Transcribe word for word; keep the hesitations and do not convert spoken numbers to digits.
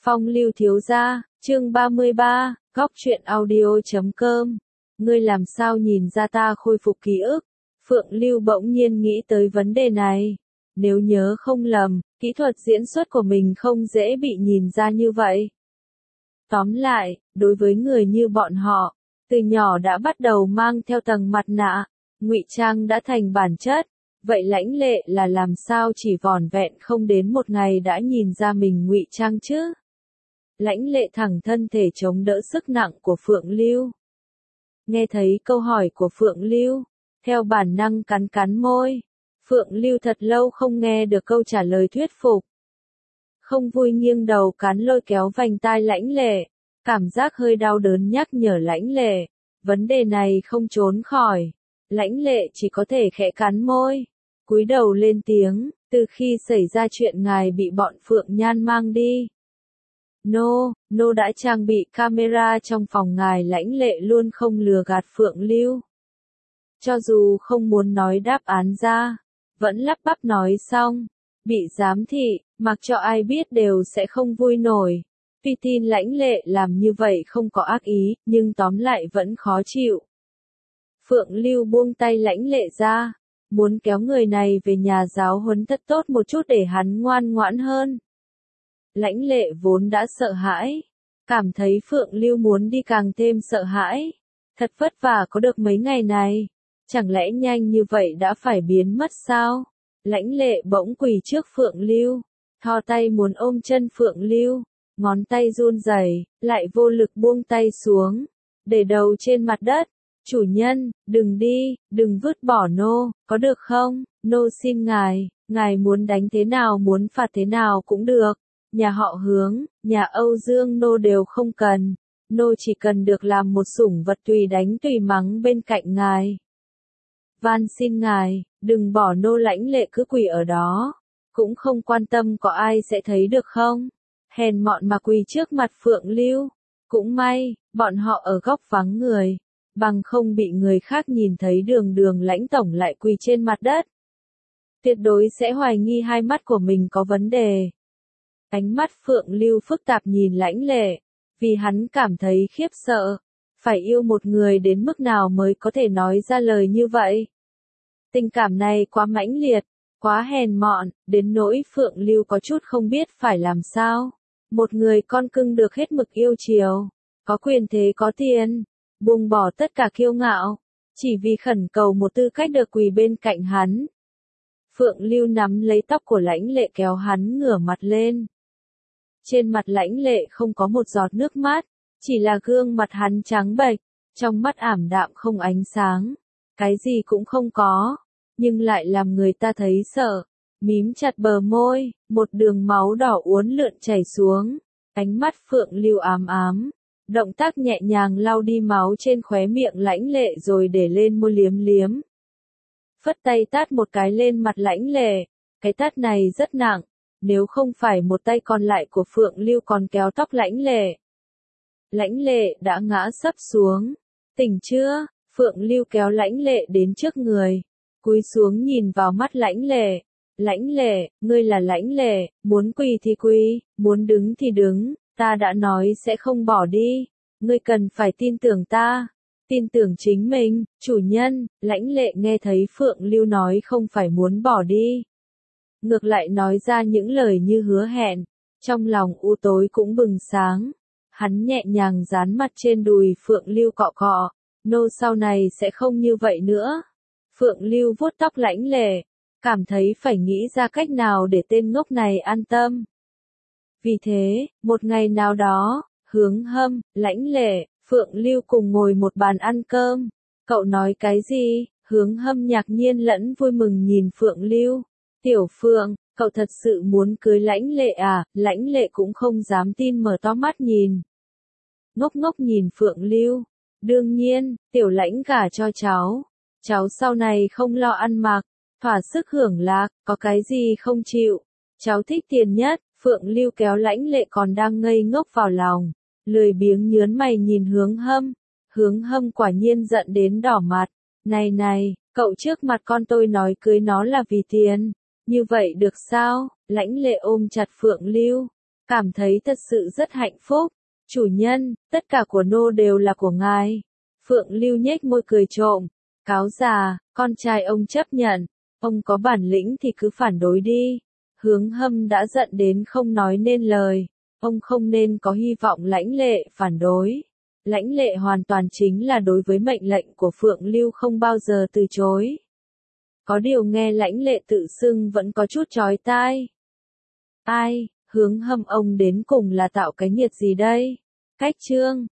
Phong lưu thiếu gia, chương ba mươi ba, góc truyện audio chấm com. Ngươi làm sao nhìn ra ta khôi phục ký ức? Phượng Lưu bỗng nhiên nghĩ tới vấn đề này. Nếu nhớ không lầm, kỹ thuật diễn xuất của mình không dễ bị nhìn ra như vậy. Tóm lại, đối với người như bọn họ, từ nhỏ đã bắt đầu mang theo tầng mặt nạ, ngụy trang đã thành bản chất. Vậy Lãnh Lệ là làm sao chỉ vỏn vẹn không đến một ngày đã nhìn ra mình ngụy trang chứ? Lãnh Lệ thẳng thân thể chống đỡ sức nặng của Phượng Lưu. Nghe thấy câu hỏi của Phượng Lưu, theo bản năng cắn cắn môi. Phượng Lưu thật lâu không nghe được câu trả lời thuyết phục. Không vui nghiêng đầu cắn lôi kéo vành tai Lãnh Lệ, cảm giác hơi đau đớn nhắc nhở Lãnh Lệ, vấn đề này không trốn khỏi. Lãnh Lệ chỉ có thể khẽ cắn môi, cúi đầu lên tiếng, từ khi xảy ra chuyện ngài bị bọn Phượng Nhan mang đi. Nô, nô đã trang bị camera trong phòng ngài. Lãnh Lệ luôn không lừa gạt Phượng Lưu. Cho dù không muốn nói đáp án ra, vẫn lắp bắp nói xong, bị giám thị, mặc cho ai biết đều sẽ không vui nổi. Tuy tin Lãnh Lệ làm như vậy không có ác ý, nhưng tóm lại vẫn khó chịu. Phượng Lưu buông tay Lãnh Lệ ra, muốn kéo người này về nhà giáo huấn thật tốt một chút để hắn ngoan ngoãn hơn. Lãnh Lệ vốn đã sợ hãi, cảm thấy Phượng Lưu muốn đi càng thêm sợ hãi. Thật vất vả có được mấy ngày này, chẳng lẽ nhanh như vậy đã phải biến mất sao? Lãnh Lệ bỗng quỳ trước Phượng Lưu, thò tay muốn ôm chân Phượng Lưu, ngón tay run rẩy, lại vô lực buông tay xuống, để đầu trên mặt đất. Chủ nhân, đừng đi, đừng vứt bỏ nô, có được không? Nô xin ngài, ngài muốn đánh thế nào muốn phạt thế nào cũng được. Nhà họ Hướng, nhà Âu Dương nô đều không cần. Nô chỉ cần được làm một sủng vật tùy đánh tùy mắng bên cạnh ngài. Van xin ngài, đừng bỏ nô. Lãnh Lệ cứ quỳ ở đó, cũng không quan tâm có ai sẽ thấy được không. Hèn mọn mà quỳ trước mặt Phượng Lưu. Cũng may, bọn họ ở góc vắng người, bằng không bị người khác nhìn thấy đường đường Lãnh tổng lại quỳ trên mặt đất. Tuyệt đối sẽ hoài nghi hai mắt của mình có vấn đề. Ánh mắt Phượng Lưu phức tạp nhìn Lãnh Lệ, vì hắn cảm thấy khiếp sợ. Phải yêu một người đến mức nào mới có thể nói ra lời như vậy? Tình cảm này quá mãnh liệt, quá hèn mọn, đến nỗi Phượng Lưu có chút không biết phải làm sao. Một người con cưng được hết mực yêu chiều, có quyền thế có tiền, buông bỏ tất cả kiêu ngạo, chỉ vì khẩn cầu một tư cách được quỳ bên cạnh hắn. Phượng Lưu nắm lấy tóc của Lãnh Lệ kéo hắn ngửa mặt lên. Trên mặt Lãnh Lệ không có một giọt nước mắt, chỉ là gương mặt hắn trắng bệch, trong mắt ảm đạm không ánh sáng, cái gì cũng không có, nhưng lại làm người ta thấy sợ. Mím chặt bờ môi, một đường máu đỏ uốn lượn chảy xuống, ánh mắt Phượng Lưu ám ám, động tác nhẹ nhàng lau đi máu trên khóe miệng Lãnh Lệ rồi để lên môi liếm liếm. Phất tay tát một cái lên mặt Lãnh Lệ, cái tát này rất nặng, nếu không phải một tay còn lại của Phượng Lưu còn kéo tóc Lãnh Lệ. Lãnh Lệ đã ngã sấp xuống. Tỉnh chưa? Phượng Lưu kéo Lãnh Lệ đến trước người, cúi xuống nhìn vào mắt Lãnh Lệ. Lãnh Lệ, ngươi là Lãnh Lệ, muốn quỳ thì quỳ, muốn đứng thì đứng, ta đã nói sẽ không bỏ đi. Ngươi cần phải tin tưởng ta, tin tưởng chính mình. Chủ nhân. Lãnh Lệ nghe thấy Phượng Lưu nói không phải muốn bỏ đi, ngược lại nói ra những lời như hứa hẹn, trong lòng u tối cũng bừng sáng. Hắn nhẹ nhàng dán mặt trên đùi Phượng Lưu cọ cọ, nô sau này sẽ không như vậy nữa. Phượng Lưu vuốt tóc Lãnh Lệ, cảm thấy phải nghĩ ra cách nào để tên ngốc này an tâm. Vì thế, một ngày nào đó, Hướng Hâm, Lãnh Lệ, Phượng Lưu cùng ngồi một bàn ăn cơm. Cậu nói cái gì? Hướng Hâm ngạc nhiên lẫn vui mừng nhìn Phượng Lưu. Tiểu Phượng, cậu thật sự muốn cưới Lãnh Lệ à? Lãnh Lệ cũng không dám tin mở to mắt nhìn. Ngốc ngốc nhìn Phượng Lưu. Đương nhiên, tiểu Lãnh gả cho cháu. Cháu sau này không lo ăn mặc, thỏa sức hưởng lạc, có cái gì không chịu. Cháu thích tiền nhất. Phượng Lưu kéo Lãnh Lệ còn đang ngây ngốc vào lòng, lười biếng nhớn mày nhìn Hướng Hâm. Hướng Hâm quả nhiên giận đến đỏ mặt. Này này, cậu trước mặt con tôi nói cưới nó là vì tiền, như vậy được sao? Lãnh Lệ ôm chặt Phượng Lưu, Cảm thấy thật sự rất hạnh phúc. Chủ nhân, tất cả của nô đều là của ngài. Phượng Lưu nhếch môi cười trộm. Cáo già, con trai ông chấp nhận. Ông có bản lĩnh thì cứ phản đối đi. Hướng Hâm đã giận đến không nói nên lời. Ông không nên có hy vọng Lãnh Lệ phản đối. Lãnh Lệ hoàn toàn chính là đối với mệnh lệnh của Phượng Lưu không bao giờ từ chối. Có điều nghe Lãnh Lệ tự xưng vẫn có chút chói tai. Ai, Hướng Hâm ông đến cùng là tạo cái nghiệt gì đây? Cách chương